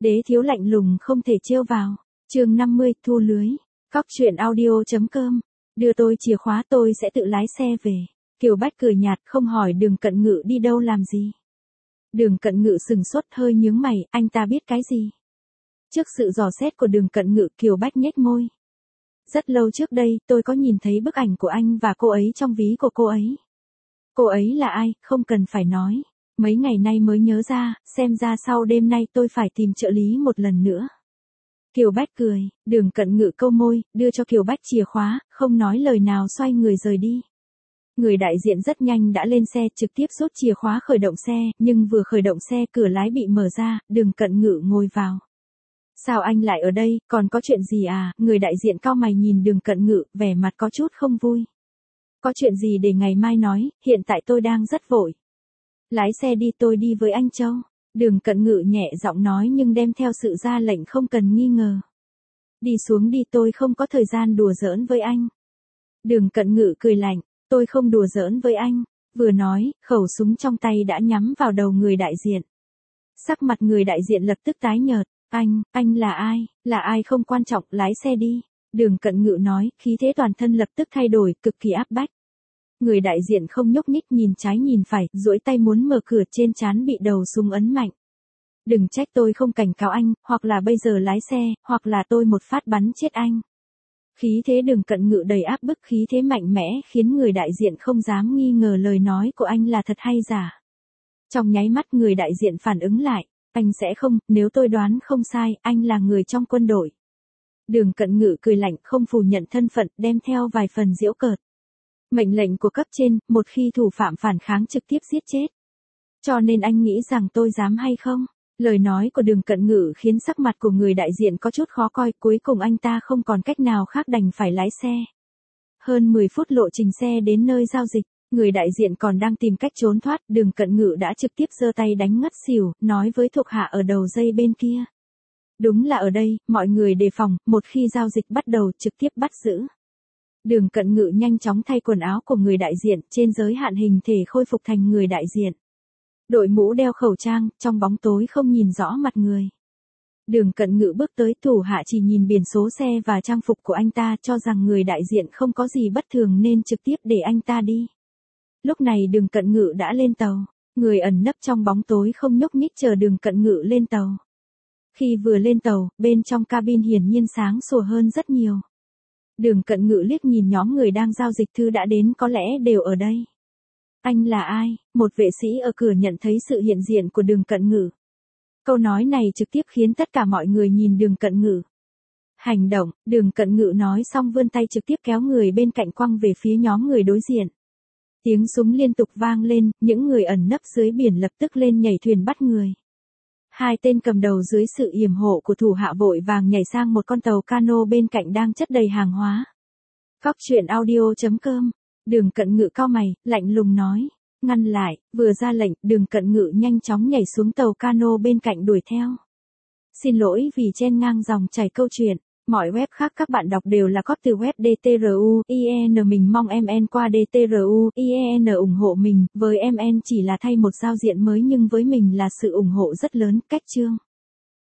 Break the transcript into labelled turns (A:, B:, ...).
A: Đế thiếu lạnh lùng không thể trêu vào. Chương 50, thu lưới. Cóc truyện audio.com. Đưa tôi chìa khóa tôi sẽ tự lái xe về. Kiều Bách cười nhạt không hỏi Đường Cận Ngự đi đâu làm gì. Đường Cận Ngự sừng sốt hơi nhướng mày, anh ta biết cái gì? Trước sự dò xét của Đường Cận Ngự, Kiều Bách nhếch môi. Rất lâu trước đây, tôi có nhìn thấy bức ảnh của anh và cô ấy trong ví của cô ấy. Cô ấy là ai, không cần phải nói. Mấy ngày nay mới nhớ ra, xem ra sau đêm nay tôi phải tìm trợ lý một lần nữa. Kiều Bách cười, Đường Cận Ngự câu môi, đưa cho Kiều Bách chìa khóa, không nói lời nào xoay người rời đi. Người đại diện rất nhanh đã lên xe trực tiếp rút chìa khóa khởi động xe, nhưng vừa khởi động xe cửa lái bị mở ra, Đường Cận Ngự ngồi vào. Sao anh lại ở đây, còn có chuyện gì à? Người đại diện cau mày nhìn Đường Cận Ngự, vẻ mặt có chút không vui. Có chuyện gì để ngày mai nói, hiện tại tôi đang rất vội. Lái xe đi, tôi đi với anh Châu. Đường Cận Ngự nhẹ giọng nói nhưng đem theo sự ra lệnh không cần nghi ngờ. Đi xuống đi, tôi không có thời gian đùa giỡn với anh. Đường Cận Ngự cười lạnh, tôi không đùa giỡn với anh. Vừa nói, khẩu súng trong tay đã nhắm vào đầu người đại diện. Sắc mặt người đại diện lập tức tái nhợt. Anh là ai? Là ai không quan trọng, lái xe đi. Đường Cận Ngự nói, khí thế toàn thân lập tức thay đổi, cực kỳ áp bách. Người đại diện không nhúc nhích, nhìn trái nhìn phải, duỗi tay muốn mở cửa, trên trán bị đầu súng ấn mạnh. Đừng trách tôi không cảnh cáo anh, hoặc là bây giờ lái xe, hoặc là tôi một phát bắn chết anh. Khí thế Đường Cận Ngự đầy áp bức, khí thế mạnh mẽ khiến người đại diện không dám nghi ngờ lời nói của anh là thật hay giả. Trong nháy mắt người đại diện phản ứng lại, anh sẽ không, nếu tôi đoán không sai, anh là người trong quân đội. Đường Cận Ngự cười lạnh không phủ nhận thân phận, đem theo vài phần giễu cợt. Mệnh lệnh của cấp trên, một khi thủ phạm phản kháng trực tiếp giết chết. Cho nên anh nghĩ rằng tôi dám hay không? Lời nói của Đường Cận Ngự khiến sắc mặt của người đại diện có chút khó coi, cuối cùng anh ta không còn cách nào khác đành phải lái xe. Hơn 10 phút lộ trình xe đến nơi giao dịch, người đại diện còn đang tìm cách trốn thoát, Đường Cận Ngự đã trực tiếp giơ tay đánh ngất xỉu, nói với thuộc hạ ở đầu dây bên kia. Đúng là ở đây, mọi người đề phòng, một khi giao dịch bắt đầu trực tiếp bắt giữ. Đường Cận Ngự nhanh chóng thay quần áo của người đại diện, trên giới hạn hình thể khôi phục thành người đại diện. Đội mũ đeo khẩu trang, trong bóng tối không nhìn rõ mặt người. Đường Cận Ngự bước tới, thủ hạ chỉ nhìn biển số xe và trang phục của anh ta cho rằng người đại diện không có gì bất thường nên trực tiếp để anh ta đi. Lúc này Đường Cận Ngự đã lên tàu, người ẩn nấp trong bóng tối không nhúc nhích chờ Đường Cận Ngự lên tàu. Khi vừa lên tàu, bên trong cabin hiển nhiên sáng sủa hơn rất nhiều. Đường Cận Ngự liếc nhìn nhóm người đang giao dịch, thư đã đến có lẽ đều ở đây. Anh là ai? Một vệ sĩ ở cửa nhận thấy sự hiện diện của Đường Cận Ngự. Câu nói này trực tiếp khiến tất cả mọi người nhìn Đường Cận Ngự. Hành động, Đường Cận Ngự nói xong vươn tay trực tiếp kéo người bên cạnh quăng về phía nhóm người đối diện. Tiếng súng liên tục vang lên, những người ẩn nấp dưới biển lập tức lên nhảy thuyền bắt người. Hai tên cầm đầu dưới sự yểm hộ của thủ hạ vội vàng nhảy sang một con tàu cano bên cạnh đang chất đầy hàng hóa. Cóc truyện audio.com. Đường Cận Ngự cau mày, lạnh lùng nói. Ngăn lại, vừa ra lệnh, Đường Cận Ngự nhanh chóng nhảy xuống tàu cano bên cạnh đuổi theo. Xin lỗi vì chen ngang dòng chảy câu chuyện. Mọi web khác các bạn đọc đều là copy từ web DTRU, IEN, mình mong MN qua DTRU, IEN ủng hộ mình, với MN chỉ là thay một giao diện mới nhưng với mình là sự ủng hộ rất lớn, cách chương.